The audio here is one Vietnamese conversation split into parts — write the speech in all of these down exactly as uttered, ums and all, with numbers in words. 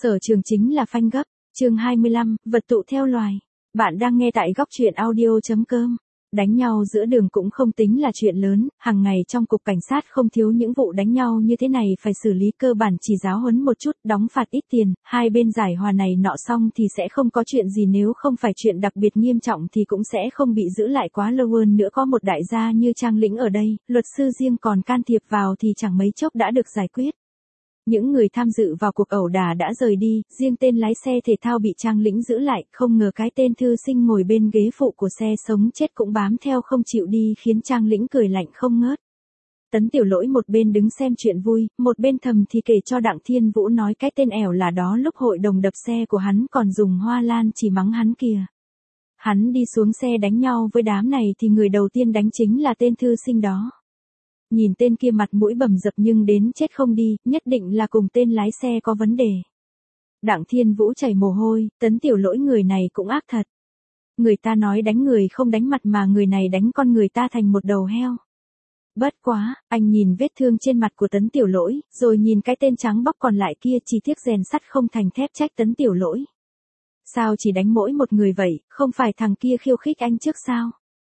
Sở trường chính là phanh gấp. Chương hai mươi lăm, vật tụ theo loài. Bạn đang nghe tại góc truyện audio chấm com. Đánh nhau giữa đường cũng không tính là chuyện lớn, hàng ngày trong cục cảnh sát không thiếu những vụ đánh nhau như thế này phải xử lý, cơ bản chỉ giáo huấn một chút, đóng phạt ít tiền, hai bên giải hòa này nọ xong thì sẽ không có chuyện gì, nếu không phải chuyện đặc biệt nghiêm trọng thì cũng sẽ không bị giữ lại quá lâu. Hơn nữa có một đại gia như Trang Lĩnh ở đây, luật sư riêng còn can thiệp vào thì chẳng mấy chốc đã được giải quyết. Những người tham dự vào cuộc ẩu đả đã rời đi, riêng tên lái xe thể thao bị Trang Lĩnh giữ lại, không ngờ cái tên thư sinh ngồi bên ghế phụ của xe sống chết cũng bám theo không chịu đi, khiến Trang Lĩnh cười lạnh không ngớt. Tấn Tiểu Lỗi một bên đứng xem chuyện vui, một bên thầm thì kể cho Đặng Thiên Vũ nói cái tên ẻo là đó lúc hội đồng đập xe của hắn còn dùng hoa lan chỉ mắng hắn kìa. Hắn đi xuống xe đánh nhau với đám này thì người đầu tiên đánh chính là tên thư sinh đó. Nhìn tên kia mặt mũi bầm dập nhưng đến chết không đi, nhất định là cùng tên lái xe có vấn đề. Đặng Thiên Vũ chảy mồ hôi, Tấn Tiểu Lỗi người này cũng ác thật. Người ta nói đánh người không đánh mặt mà người này đánh con người ta thành một đầu heo. Bất quá, anh nhìn vết thương trên mặt của Tấn Tiểu Lỗi, rồi nhìn cái tên trắng bóc còn lại kia, chỉ tiếc rèn sắt không thành thép, trách Tấn Tiểu Lỗi. Sao chỉ đánh mỗi một người vậy, không phải thằng kia khiêu khích anh trước sao?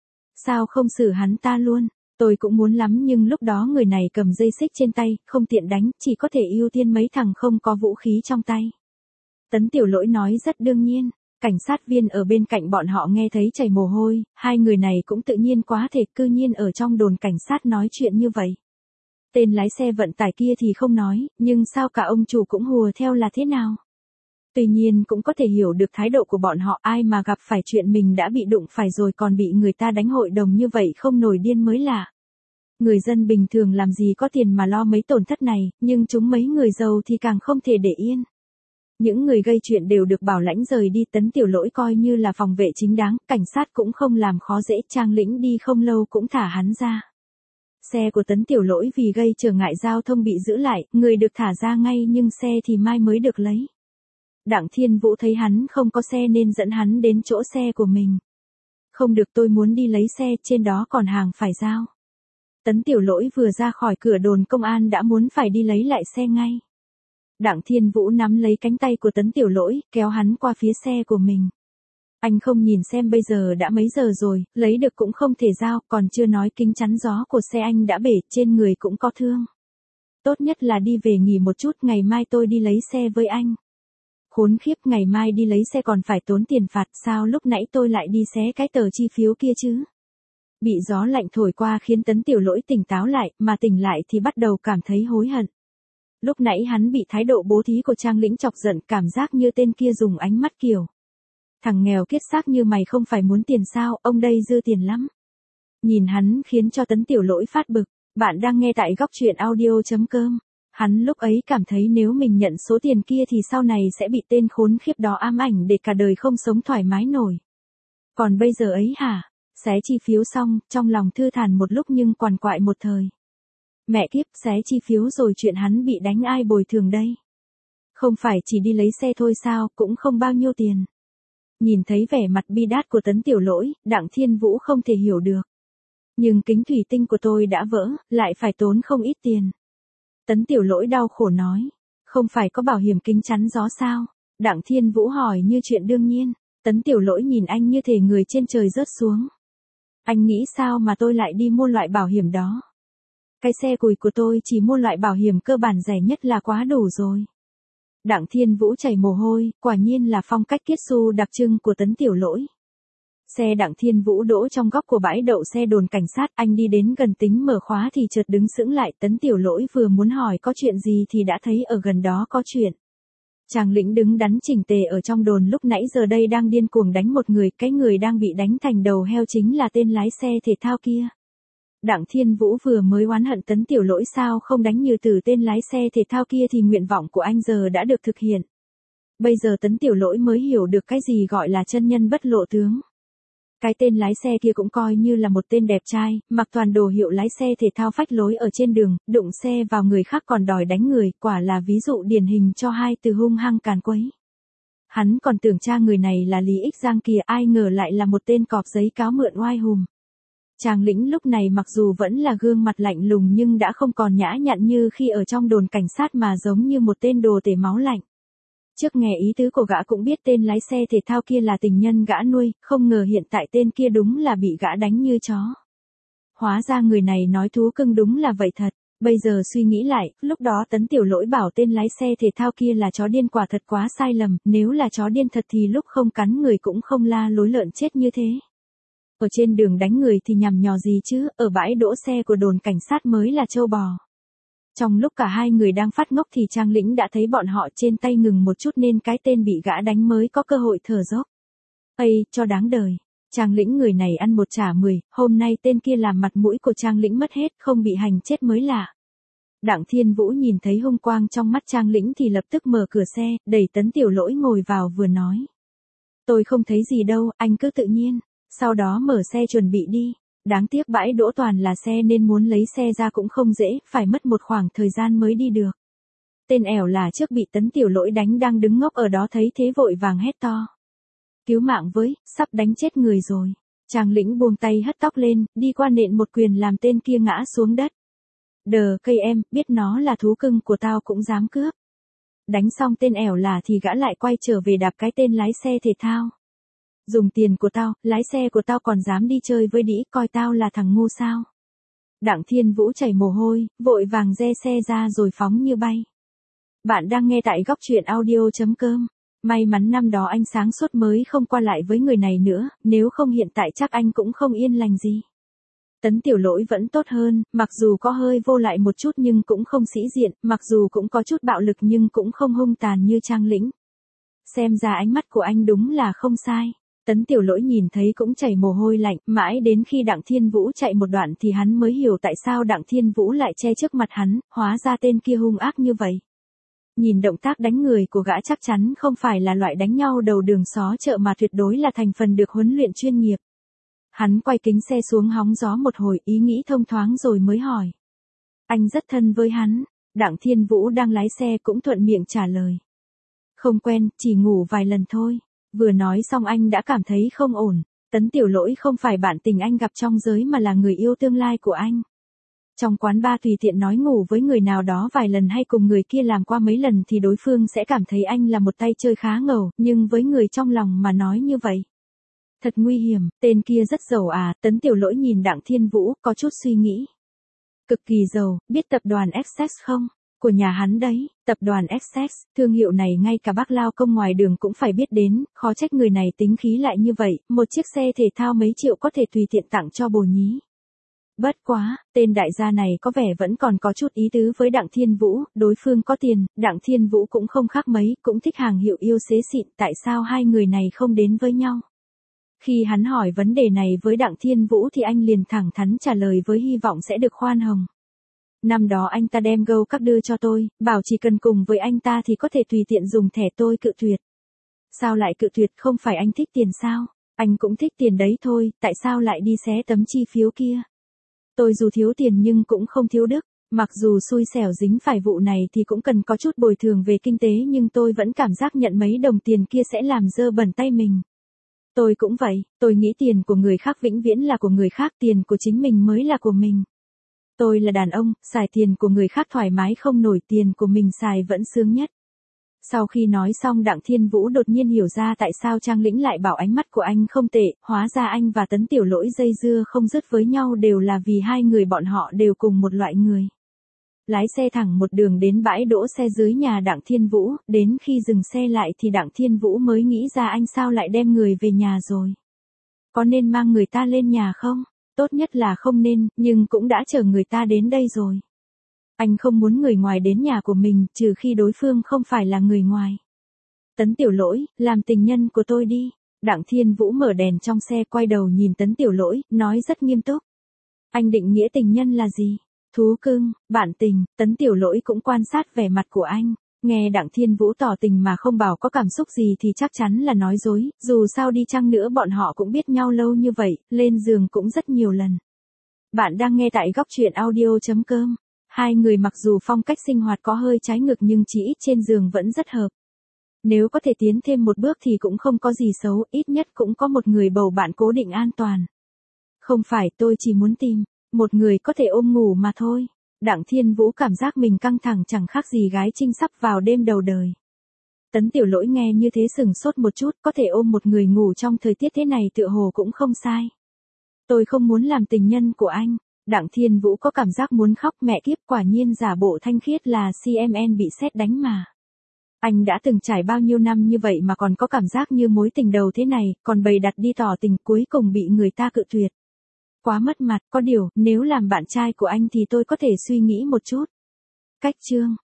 Sao không xử hắn ta luôn? Tôi cũng muốn lắm nhưng lúc đó người này cầm dây xích trên tay, không tiện đánh, chỉ có thể ưu tiên mấy thằng không có vũ khí trong tay. Tấn Tiểu Lỗi nói rất đương nhiên, cảnh sát viên ở bên cạnh bọn họ nghe thấy chảy mồ hôi, hai người này cũng tự nhiên quá thể, cư nhiên ở trong đồn cảnh sát nói chuyện như vậy. Tên lái xe vận tải kia thì không nói, nhưng sao cả ông chủ cũng hùa theo là thế nào? Tuy nhiên cũng có thể hiểu được thái độ của bọn họ, ai mà gặp phải chuyện mình đã bị đụng phải rồi còn bị người ta đánh hội đồng như vậy không nổi điên mới lạ. Người dân bình thường làm gì có tiền mà lo mấy tổn thất này, nhưng chúng mấy người giàu thì càng không thể để yên. Những người gây chuyện đều được bảo lãnh rời đi, Tấn Tiểu Lỗi coi như là phòng vệ chính đáng, cảnh sát cũng không làm khó dễ, Trang Lĩnh đi không lâu cũng thả hắn ra. Xe của Tấn Tiểu Lỗi vì gây trở ngại giao thông bị giữ lại, người được thả ra ngay nhưng xe thì mai mới được lấy. Đặng Thiên Vũ thấy hắn không có xe nên dẫn hắn đến chỗ xe của mình. Không được, tôi muốn đi lấy xe, trên đó còn hàng phải giao. Tấn Tiểu Lỗi vừa ra khỏi cửa đồn công an đã muốn phải đi lấy lại xe ngay. Đặng Thiên Vũ nắm lấy cánh tay của Tấn Tiểu Lỗi, kéo hắn qua phía xe của mình. Anh không nhìn xem bây giờ đã mấy giờ rồi, lấy được cũng không thể giao, còn chưa nói kính chắn gió của xe anh đã bể, trên người cũng có thương. Tốt nhất là đi về nghỉ một chút, ngày mai tôi đi lấy xe với anh. Khốn khiếp, ngày mai đi lấy xe còn phải tốn tiền phạt, sao lúc nãy tôi lại đi xé cái tờ chi phiếu kia chứ? Bị gió lạnh thổi qua khiến Tấn Tiểu Lỗi tỉnh táo lại, mà tỉnh lại thì bắt đầu cảm thấy hối hận. Lúc nãy hắn bị thái độ bố thí của Trang Lĩnh chọc giận, cảm giác như tên kia dùng ánh mắt kiểu: thằng nghèo kiết xác như mày không phải muốn tiền sao, ông đây dư tiền lắm. Nhìn hắn khiến cho Tấn Tiểu Lỗi phát bực. Bạn đang nghe tại góc truyện audio chấm com. Hắn lúc ấy cảm thấy nếu mình nhận số tiền kia thì sau này sẽ bị tên khốn khiếp đó ám ảnh để cả đời không sống thoải mái nổi. Còn bây giờ ấy hả? Xé chi phiếu xong, trong lòng thư thản một lúc nhưng quằn quại một thời. Mẹ kiếp, xé chi phiếu rồi chuyện hắn bị đánh ai bồi thường đây? Không phải chỉ đi lấy xe thôi sao, cũng không bao nhiêu tiền. Nhìn thấy vẻ mặt bi đát của Tấn Tiểu Lỗi, Đặng Thiên Vũ không thể hiểu được. Nhưng kính thủy tinh của tôi đã vỡ, lại phải tốn không ít tiền. Tấn Tiểu Lỗi đau khổ nói, không phải có bảo hiểm kính chắn gió sao? Đặng Thiên Vũ hỏi như chuyện đương nhiên. Tấn Tiểu Lỗi nhìn anh như thể người trên trời rớt xuống. Anh nghĩ sao mà tôi lại đi mua loại bảo hiểm đó? Cái xe cùi của tôi chỉ mua loại bảo hiểm cơ bản rẻ nhất là quá đủ rồi. Đặng Thiên Vũ chảy mồ hôi, quả nhiên là phong cách kiết su đặc trưng của Tấn Tiểu Lỗi. Xe Đặng Thiên Vũ đỗ trong góc của bãi đậu xe đồn cảnh sát, anh đi đến gần tính mở khóa thì chợt đứng sững lại, Tấn Tiểu Lỗi vừa muốn hỏi có chuyện gì thì đã thấy ở gần đó có chuyện. Trang Lĩnh đứng đắn chỉnh tề ở trong đồn lúc nãy giờ đây đang điên cuồng đánh một người, cái người đang bị đánh thành đầu heo chính là tên lái xe thể thao kia. Đặng Thiên Vũ vừa mới oán hận Tấn Tiểu Lỗi sao không đánh như từ tên lái xe thể thao kia thì nguyện vọng của anh giờ đã được thực hiện. Bây giờ Tấn Tiểu Lỗi mới hiểu được cái gì gọi là chân nhân bất lộ tướng. Cái tên lái xe kia cũng coi như là một tên đẹp trai, mặc toàn đồ hiệu lái xe thể thao phách lối ở trên đường, đụng xe vào người khác còn đòi đánh người, quả là ví dụ điển hình cho hai từ hung hăng càn quấy. Hắn còn tưởng cha người này là Lý Ích Giang kìa, ai ngờ lại là một tên cọp giấy cáo mượn oai hùm. Trang Lĩnh lúc này mặc dù vẫn là gương mặt lạnh lùng nhưng đã không còn nhã nhặn như khi ở trong đồn cảnh sát mà giống như một tên đồ tể máu lạnh. Trước nghe ý tứ của gã cũng biết tên lái xe thể thao kia là tình nhân gã nuôi, không ngờ hiện tại tên kia đúng là bị gã đánh như chó. Hóa ra người này nói thú cưng đúng là vậy thật. Bây giờ suy nghĩ lại, lúc đó Tấn Tiểu Lỗi bảo tên lái xe thể thao kia là chó điên quả thật quá sai lầm, nếu là chó điên thật thì lúc không cắn người cũng không la lối lợn chết như thế. Ở trên đường đánh người thì nhằm nhò gì chứ, ở bãi đỗ xe của đồn cảnh sát mới là trâu bò. Trong lúc cả hai người đang phát ngốc thì Trang Lĩnh đã thấy bọn họ trên tay ngừng một chút nên cái tên bị gã đánh mới có cơ hội thở dốc. Ây, cho đáng đời. Trang Lĩnh người này ăn một trả mười, hôm nay tên kia làm mặt mũi của Trang Lĩnh mất hết, không bị hành chết mới lạ. Đặng Thiên Vũ nhìn thấy hung quang trong mắt Trang Lĩnh thì lập tức mở cửa xe, đẩy Tấn Tiểu Lỗi ngồi vào vừa nói. Tôi không thấy gì đâu, anh cứ tự nhiên. Sau đó mở xe chuẩn bị đi. Đáng tiếc bãi đỗ toàn là xe nên muốn lấy xe ra cũng không dễ, phải mất một khoảng thời gian mới đi được. Tên ẻo là trước bị Tấn Tiểu Lỗi đánh đang đứng ngốc ở đó thấy thế vội vàng hét to. Cứu mạng với, sắp đánh chết người rồi. Trang Lĩnh buông tay hất tóc lên, đi qua nện một quyền làm tên kia ngã xuống đất. Đờ cây em, biết nó là thú cưng của tao cũng dám cướp. Đánh xong tên ẻo là thì gã lại quay trở về đạp cái tên lái xe thể thao. Dùng tiền của tao, lái xe của tao còn dám đi chơi với đĩ, coi tao là thằng ngu sao. Đặng Thiên Vũ chảy mồ hôi, vội vàng re xe ra rồi phóng như bay. Bạn đang nghe tại góc truyện audio chấm com. May mắn năm đó anh sáng suốt mới không qua lại với người này nữa, nếu không hiện tại chắc anh cũng không yên lành gì. Tấn Tiểu Lỗi vẫn tốt hơn, mặc dù có hơi vô lại một chút nhưng cũng không sĩ diện, mặc dù cũng có chút bạo lực nhưng cũng không hung tàn như Trang Lĩnh. Xem ra ánh mắt của anh đúng là không sai. Tấn Tiểu Lỗi nhìn thấy cũng chảy mồ hôi lạnh, mãi đến khi Đặng Thiên Vũ chạy một đoạn thì hắn mới hiểu tại sao Đặng Thiên Vũ lại che trước mặt hắn, hóa ra tên kia hung ác như vậy. Nhìn động tác đánh người của gã chắc chắn không phải là loại đánh nhau đầu đường xó chợ mà tuyệt đối là thành phần được huấn luyện chuyên nghiệp. Hắn quay kính xe xuống hóng gió một hồi, ý nghĩ thông thoáng rồi mới hỏi. Anh rất thân với hắn. Đặng Thiên Vũ đang lái xe cũng thuận miệng trả lời. Không quen, chỉ ngủ vài lần thôi. Vừa nói xong anh đã cảm thấy không ổn. Tấn Tiểu Lỗi không phải bạn tình anh gặp trong giới mà là người yêu tương lai của anh. Trong quán bar tùy tiện nói ngủ với người nào đó vài lần hay cùng người kia làm qua mấy lần thì đối phương sẽ cảm thấy anh là một tay chơi khá ngầu, nhưng với người trong lòng mà nói như vậy. Thật nguy hiểm, tên kia rất giàu à, Tấn Tiểu Lỗi nhìn Đặng Thiên Vũ, có chút suy nghĩ. Cực kỳ giàu, biết tập đoàn Essex không? Của nhà hắn đấy, tập đoàn Essex, thương hiệu này ngay cả bác lao công ngoài đường cũng phải biết đến, khó trách người này tính khí lại như vậy, một chiếc xe thể thao mấy triệu có thể tùy tiện tặng cho bồ nhí. Bất quá, tên đại gia này có vẻ vẫn còn có chút ý tứ với Đặng Thiên Vũ, đối phương có tiền, Đặng Thiên Vũ cũng không khác mấy, cũng thích hàng hiệu yêu xế xịn, tại sao hai người này không đến với nhau? Khi hắn hỏi vấn đề này với Đặng Thiên Vũ thì anh liền thẳng thắn trả lời với hy vọng sẽ được khoan hồng. Năm đó anh ta đem Gold Card đưa cho tôi, bảo chỉ cần cùng với anh ta thì có thể tùy tiện dùng thẻ, tôi cự tuyệt. Sao lại cự tuyệt, không phải anh thích tiền sao? Anh cũng thích tiền đấy thôi, tại sao lại đi xé tấm chi phiếu kia? Tôi dù thiếu tiền nhưng cũng không thiếu đức, mặc dù xui xẻo dính phải vụ này thì cũng cần có chút bồi thường về kinh tế nhưng tôi vẫn cảm giác nhận mấy đồng tiền kia sẽ làm dơ bẩn tay mình. Tôi cũng vậy, tôi nghĩ tiền của người khác vĩnh viễn là của người khác, tiền của chính mình mới là của mình. Tôi là đàn ông, xài tiền của người khác thoải mái không nổi, tiền của mình xài vẫn sướng nhất. Sau khi nói xong Đặng Thiên Vũ đột nhiên hiểu ra tại sao Trang Lĩnh lại bảo ánh mắt của anh không tệ, hóa ra anh và Tấn Tiểu Lỗi dây dưa không dứt với nhau đều là vì hai người bọn họ đều cùng một loại người. Lái xe thẳng một đường đến bãi đỗ xe dưới nhà Đặng Thiên Vũ, đến khi dừng xe lại thì Đặng Thiên Vũ mới nghĩ ra anh sao lại đem người về nhà rồi. Có nên mang người ta lên nhà không? Tốt nhất là không nên, nhưng cũng đã chở người ta đến đây rồi. Anh không muốn người ngoài đến nhà của mình, trừ khi đối phương không phải là người ngoài. Tấn Tiểu Lỗi, làm tình nhân của tôi đi. Đặng Thiên Vũ mở đèn trong xe quay đầu nhìn Tấn Tiểu Lỗi, nói rất nghiêm túc. Anh định nghĩa tình nhân là gì? Thú cưng, bạn tình, Tấn Tiểu Lỗi cũng quan sát vẻ mặt của anh. Nghe Đặng Thiên Vũ tỏ tình mà không bảo có cảm xúc gì thì chắc chắn là nói dối, dù sao đi chăng nữa bọn họ cũng biết nhau lâu như vậy, lên giường cũng rất nhiều lần. Bạn đang nghe tại góc truyện audio chấm com. Hai người mặc dù phong cách sinh hoạt có hơi trái ngược nhưng chỉ ít trên giường vẫn rất hợp. Nếu có thể tiến thêm một bước thì cũng không có gì xấu, ít nhất cũng có một người bầu bạn cố định an toàn. Không phải, tôi chỉ muốn tìm một người có thể ôm ngủ mà thôi. Đặng Thiên Vũ cảm giác mình căng thẳng chẳng khác gì gái trinh sắp vào đêm đầu đời. Tấn Tiểu Lỗi nghe như thế sừng sốt một chút, có thể ôm một người ngủ trong thời tiết thế này tựa hồ cũng không sai. Tôi không muốn làm tình nhân của anh. Đặng Thiên Vũ có cảm giác muốn khóc, mẹ kiếp, quả nhiên giả bộ thanh khiết là xê em en bị sét đánh mà. Anh đã từng trải bao nhiêu năm như vậy mà còn có cảm giác như mối tình đầu thế này, còn bày đặt đi tỏ tình cuối cùng bị người ta cự tuyệt. Quá mất mặt, có điều, nếu làm bạn trai của anh thì tôi có thể suy nghĩ một chút. Cách chương